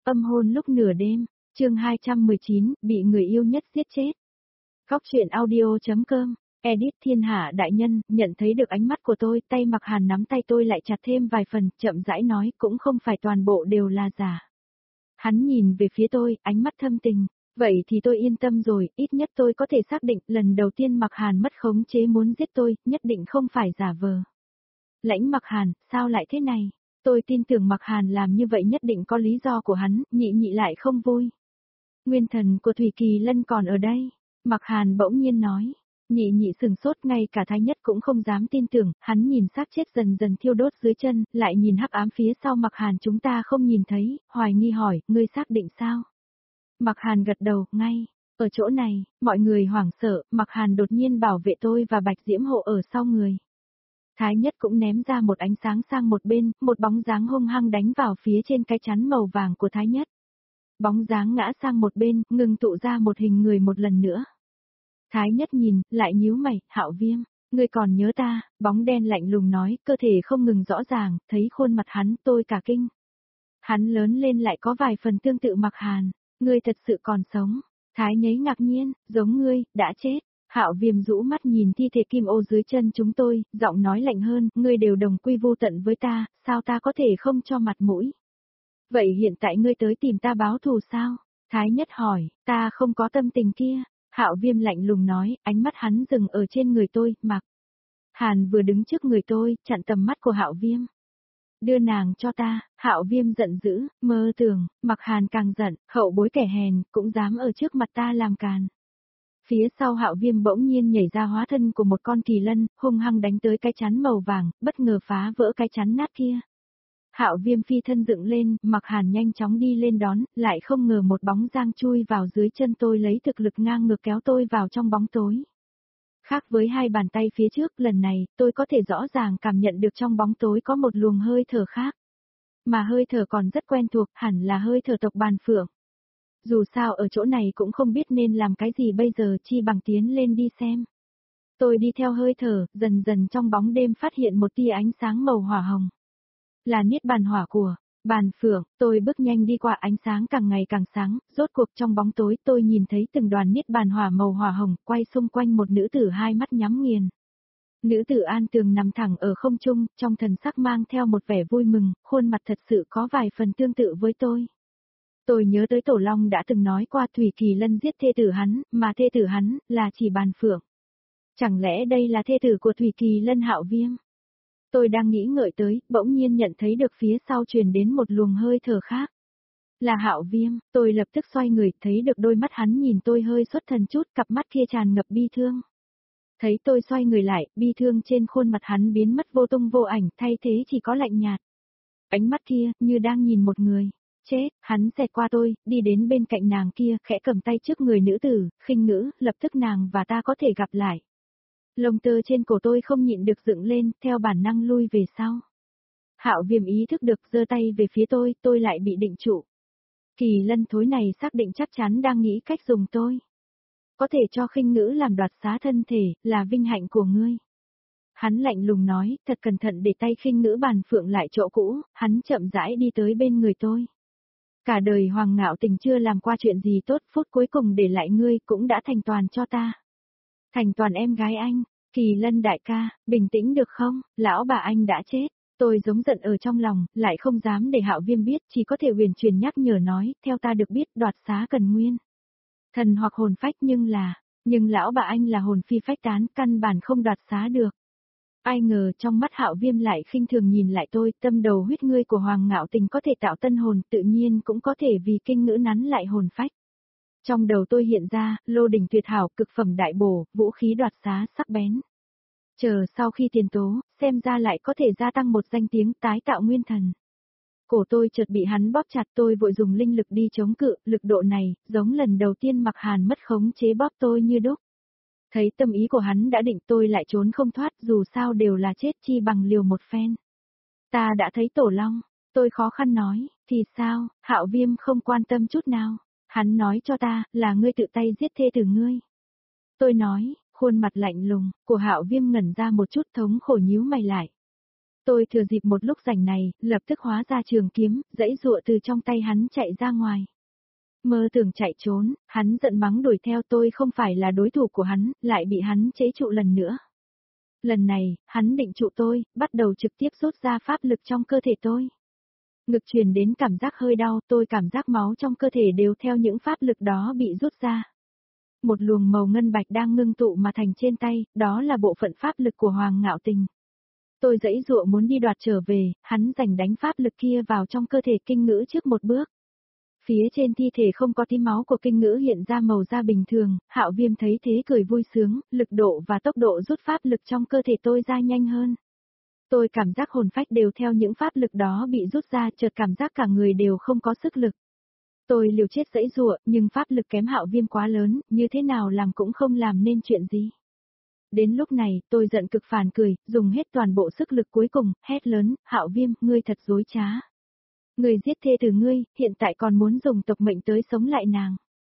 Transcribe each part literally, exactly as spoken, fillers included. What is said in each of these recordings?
Âm hôn lúc nửa đêm, chương hai trăm mười chín, bị người yêu nhất giết chết. Góc truyện audio.com, edit thiên hạ đại nhân, nhận thấy được ánh mắt của tôi, tay Mặc Hàn nắm tay tôi lại chặt thêm vài phần, chậm rãi nói, cũng không phải toàn bộ đều là giả. Hắn nhìn về phía tôi, ánh mắt thâm tình, vậy thì tôi yên tâm rồi, ít nhất tôi có thể xác định, lần đầu tiên Mặc Hàn mất khống chế muốn giết tôi, nhất định không phải giả vờ. Lãnh Mặc Hàn, sao lại thế này? Tôi tin tưởng Mặc Hàn làm như vậy nhất định có lý do của hắn, nhị nhị lại không vui. Nguyên thần của Thủy Kỳ Lân còn ở đây. Mặc Hàn bỗng nhiên nói. Nhị nhị sừng sốt, ngay cả Thái Nhất cũng không dám tin tưởng, hắn nhìn xác chết dần dần thiêu đốt dưới chân, lại nhìn hắc ám phía sau Mặc Hàn chúng ta không nhìn thấy, hoài nghi hỏi, ngươi xác định sao? Mặc Hàn gật đầu, ngay. Ở chỗ này, mọi người hoảng sợ, Mặc Hàn đột nhiên bảo vệ tôi và Bạch Diễm Hộ ở sau người. Thái Nhất cũng ném ra một ánh sáng sang một bên, một bóng dáng hung hăng đánh vào phía trên cái chắn màu vàng của Thái Nhất. Bóng dáng ngã sang một bên, ngừng tụ ra một hình người một lần nữa. Thái Nhất nhìn, lại nhíu mày, Hạo Viêm, ngươi còn nhớ ta, bóng đen lạnh lùng nói, cơ thể không ngừng rõ ràng, thấy khuôn mặt hắn, tôi cả kinh. Hắn lớn lên lại có vài phần tương tự Mặc Hàn, ngươi thật sự còn sống. Thái Nháy ngạc nhiên, giống ngươi, đã chết. Hạo Viêm rũ mắt nhìn thi thể kim ô dưới chân chúng tôi, giọng nói lạnh hơn, ngươi đều đồng quy vô tận với ta, sao ta có thể không cho mặt mũi? Vậy hiện tại ngươi tới tìm ta báo thù sao? Thái Nhất hỏi, ta không có tâm tình kia. Hạo Viêm lạnh lùng nói, ánh mắt hắn dừng ở trên người tôi, Mặc Hàn vừa đứng trước người tôi, chặn tầm mắt của Hạo Viêm. Đưa nàng cho ta, Hạo Viêm giận dữ, mơ tưởng, Mặc Hàn càng giận, hậu bối kẻ hèn, cũng dám ở trước mặt ta làm càn. Phía sau Hạo Viêm bỗng nhiên nhảy ra hóa thân của một con kỳ lân, hung hăng đánh tới cái chắn màu vàng, bất ngờ phá vỡ cái chắn nát kia. Hạo Viêm phi thân dựng lên, Mặc Hàn nhanh chóng đi lên đón, lại không ngờ một bóng dáng chui vào dưới chân tôi lấy thực lực ngang ngược kéo tôi vào trong bóng tối. Khác với hai bàn tay phía trước, lần này, tôi có thể rõ ràng cảm nhận được trong bóng tối có một luồng hơi thở khác. Mà hơi thở còn rất quen thuộc, hẳn là hơi thở tộc Bàn Phượng. Dù sao ở chỗ này cũng không biết nên làm cái gì bây giờ, chi bằng tiến lên đi xem. Tôi đi theo hơi thở, dần dần trong bóng đêm phát hiện một tia ánh sáng màu hỏa hồng. Là niết bàn hỏa của Bàn Phượng, tôi bước nhanh đi qua ánh sáng càng ngày càng sáng, rốt cuộc trong bóng tối tôi nhìn thấy từng đoàn niết bàn hỏa màu hỏa hồng quay xung quanh một nữ tử hai mắt nhắm nghiền. Nữ tử An Tường nằm thẳng ở không trung, trong thần sắc mang theo một vẻ vui mừng, khuôn mặt thật sự có vài phần tương tự với tôi. Tôi nhớ tới Tổ Long đã từng nói qua Thủy Kỳ Lân giết thê tử hắn, mà thê tử hắn là chỉ Bàn Phượng. Chẳng lẽ đây là thê tử của Thủy Kỳ Lân Hạo Viêm? Tôi đang nghĩ ngợi tới, bỗng nhiên nhận thấy được phía sau truyền đến một luồng hơi thở khác. Là Hạo Viêm, tôi lập tức xoay người, thấy được đôi mắt hắn nhìn tôi hơi xuất thần chút, cặp mắt kia tràn ngập bi thương. Thấy tôi xoay người lại, bi thương trên khuôn mặt hắn biến mất vô tung vô ảnh, thay thế chỉ có lạnh nhạt. Ánh mắt kia, như đang nhìn một người. Chết, hắn xẹt qua tôi, đi đến bên cạnh nàng kia, khẽ cầm tay trước người nữ tử, khinh ngữ, lập tức nàng và ta có thể gặp lại. Lông tơ trên cổ tôi không nhịn được dựng lên, theo bản năng lui về sau. Hạo Viêm ý thức được, giơ tay về phía tôi, tôi lại bị định trụ. Kỳ lân thối này xác định chắc chắn đang nghĩ cách dùng tôi. Có thể cho khinh ngữ làm đoạt xá thân thể, là vinh hạnh của ngươi. Hắn lạnh lùng nói, thật cẩn thận để tay khinh ngữ Bàn Phượng lại chỗ cũ, hắn chậm rãi đi tới bên người tôi. Cả đời Hoàng Ngạo Tình chưa làm qua chuyện gì tốt, phút cuối cùng để lại ngươi cũng đã thành toàn cho ta. Thành toàn em gái anh, Kỳ Lân đại ca, bình tĩnh được không, lão bà anh đã chết. Tôi giống giận ở trong lòng, lại không dám để Hạo Viêm biết, chỉ có thể huyền truyền nhắc nhở nói, theo ta được biết đoạt xá cần nguyên thần hoặc hồn phách, nhưng là, nhưng lão bà anh là hồn phi phách tán, căn bản không đoạt xá được. Ai ngờ trong mắt Hạo Viêm lại khinh thường nhìn lại tôi, tâm đầu huyết ngươi của Hoàng Ngạo Tình có thể tạo tân hồn, tự nhiên cũng có thể vì kinh ngữ nắn lại hồn phách. Trong đầu tôi hiện ra, lô đỉnh tuyệt hảo, cực phẩm đại bổ, vũ khí đoạt xá sắc bén. Chờ sau khi tiền tố, xem ra lại có thể gia tăng một danh tiếng tái tạo nguyên thần. Cổ tôi chợt bị hắn bóp chặt, tôi vội dùng linh lực đi chống cự, lực độ này, giống lần đầu tiên Mặc Hàn mất khống chế bóp tôi như đúc. Thấy tâm ý của hắn đã định, tôi lại trốn không thoát, dù sao đều là chết, chi bằng liều một phen. Ta đã thấy Tổ Long, tôi khó khăn nói, thì sao, Hạo Viêm không quan tâm chút nào. Hắn nói cho ta, là ngươi tự tay giết thê tử ngươi. Tôi nói, khuôn mặt lạnh lùng, của Hạo Viêm ngẩn ra một chút, thống khổ nhíu mày lại. Tôi thừa dịp một lúc rảnh này, lập tức hóa ra trường kiếm, giãy giụa từ trong tay hắn chạy ra ngoài. Mơ tưởng chạy trốn, hắn giận mắng đuổi theo, tôi không phải là đối thủ của hắn, lại bị hắn chế trụ lần nữa. Lần này, hắn định trụ tôi, bắt đầu trực tiếp rút ra pháp lực trong cơ thể tôi. Ngực truyền đến cảm giác hơi đau, tôi cảm giác máu trong cơ thể đều theo những pháp lực đó bị rút ra. Một luồng màu ngân bạch đang ngưng tụ mà thành trên tay, đó là bộ phận pháp lực của Hoàng Ngạo Tình. Tôi giãy giụa muốn đi đoạt trở về, hắn giành đánh pháp lực kia vào trong cơ thể Kinh Ngữ trước một bước. Phía trên thi thể không có tí máu của Kinh Ngữ hiện ra màu da bình thường, Hạo Viêm thấy thế cười vui sướng, lực độ và tốc độ rút pháp lực trong cơ thể tôi ra nhanh hơn. Tôi cảm giác hồn phách đều theo những pháp lực đó bị rút ra, chợt cảm giác cả người đều không có sức lực. Tôi liều chết giãy giụa, nhưng pháp lực kém Hạo Viêm quá lớn, như thế nào làm cũng không làm nên chuyện gì. Đến lúc này, tôi giận cực phản cười, dùng hết toàn bộ sức lực cuối cùng, hét lớn, Hạo Viêm, ngươi thật dối trá. Ngươi giết thê tử ngươi, hiện tại còn muốn dùng tộc mệnh tới sống lại nàng.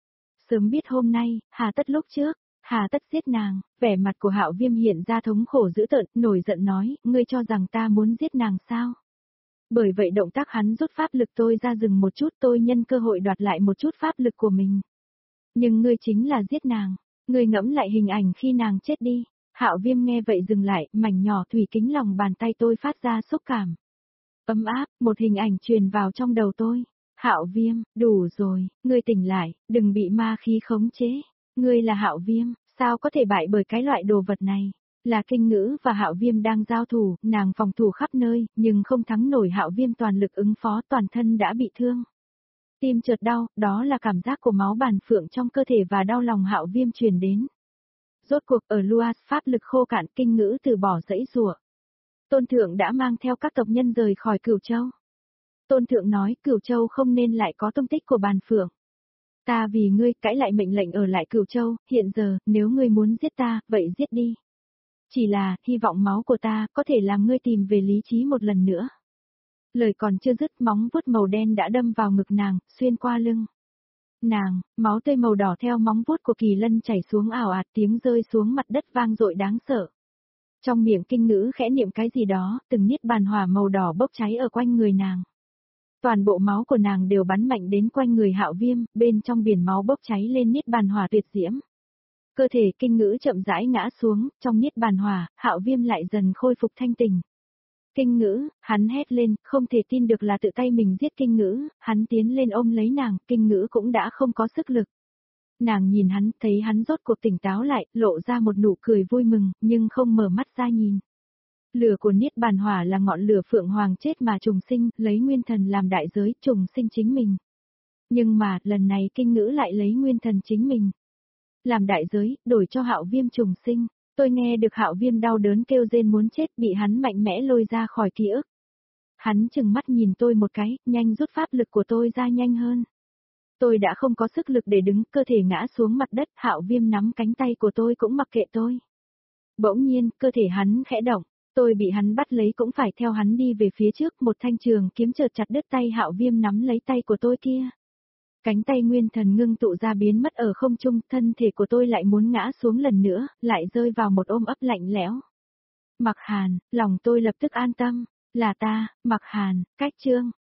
Sớm biết hôm nay, hà tất lúc trước, hà tất giết nàng, vẻ mặt của Hạo Viêm hiện ra thống khổ dữ tợn, nổi giận nói, ngươi cho rằng ta muốn giết nàng sao? Bởi vậy động tác hắn rút pháp lực tôi ra dừng một chút, tôi nhân cơ hội đoạt lại một chút pháp lực của mình. Nhưng ngươi chính là giết nàng, ngươi ngẫm lại hình ảnh khi nàng chết đi. Hạo Viêm nghe vậy dừng lại, mảnh nhỏ thủy kính lòng bàn tay tôi phát ra xúc cảm. Ấm áp, một hình ảnh truyền vào trong đầu tôi. Hạo Viêm, đủ rồi, ngươi tỉnh lại, đừng bị ma khí khống chế. Ngươi là Hạo Viêm, sao có thể bại bởi cái loại đồ vật này? Là Kinh Ngữ và Hạo Viêm đang giao thủ, nàng phòng thủ khắp nơi, nhưng không thắng nổi Hạo Viêm, toàn lực ứng phó, toàn thân đã bị thương. Tim chợt đau, đó là cảm giác của máu bàn phượng trong cơ thể và đau lòng Hạo Viêm truyền đến. Rốt cuộc ở Luas pháp lực khô cạn, Kinh Ngữ từ bỏ giãy giụa. Tôn Thượng đã mang theo các tộc nhân rời khỏi Cửu Châu. Tôn Thượng nói Cửu Châu không nên lại có tung tích của bàn phượng. Ta vì ngươi cãi lại mệnh lệnh ở lại Cửu Châu, hiện giờ, nếu ngươi muốn giết ta, vậy giết đi. Chỉ là, hy vọng máu của ta có thể làm ngươi tìm về lý trí một lần nữa. Lời còn chưa dứt, móng vuốt màu đen đã đâm vào ngực nàng, xuyên qua lưng. Nàng, máu tươi màu đỏ theo móng vuốt của Kỳ Lân chảy xuống ảo ạt, tiếng rơi xuống mặt đất vang dội đáng sợ. Trong miệng Kinh Ngữ khẽ niệm cái gì đó, từng niết bàn hỏa màu đỏ bốc cháy ở quanh người nàng. Toàn bộ máu của nàng đều bắn mạnh đến quanh người Hạo Viêm, bên trong biển máu bốc cháy lên niết bàn hỏa tuyệt diễm. Cơ thể Kinh Ngữ chậm rãi ngã xuống, trong niết bàn hỏa, Hạo Viêm lại dần khôi phục thanh tình. Kinh Ngữ, hắn hét lên, không thể tin được là tự tay mình giết Kinh Ngữ, hắn tiến lên ôm lấy nàng, Kinh Ngữ cũng đã không có sức lực. Nàng nhìn hắn, thấy hắn rốt cuộc tỉnh táo lại, lộ ra một nụ cười vui mừng, nhưng không mở mắt ra nhìn. Lửa của niết bàn hỏa là ngọn lửa phượng hoàng chết mà trùng sinh, lấy nguyên thần làm đại giới, trùng sinh chính mình. Nhưng mà, lần này Kinh Ngữ lại lấy nguyên thần chính mình làm đại giới, đổi cho Hạo Viêm trùng sinh. Tôi nghe được Hạo Viêm đau đớn kêu rên muốn chết, bị hắn mạnh mẽ lôi ra khỏi ký ức. Hắn chừng mắt nhìn tôi một cái, nhanh rút pháp lực của tôi ra nhanh hơn. Tôi đã không có sức lực để đứng, cơ thể ngã xuống mặt đất, Hạo Viêm nắm cánh tay của tôi cũng mặc kệ tôi. Bỗng nhiên, cơ thể hắn khẽ động, tôi bị hắn bắt lấy cũng phải theo hắn đi về phía trước, một thanh trường kiếm chợt chặt đứt tay Hạo Viêm nắm lấy tay của tôi kia. Cánh tay nguyên thần ngưng tụ ra biến mất ở không trung, thân thể của tôi lại muốn ngã xuống lần nữa, lại rơi vào một ôm ấp lạnh lẽo. Mặc Hàn, lòng tôi lập tức an tâm, là ta, Mặc Hàn, cách chương.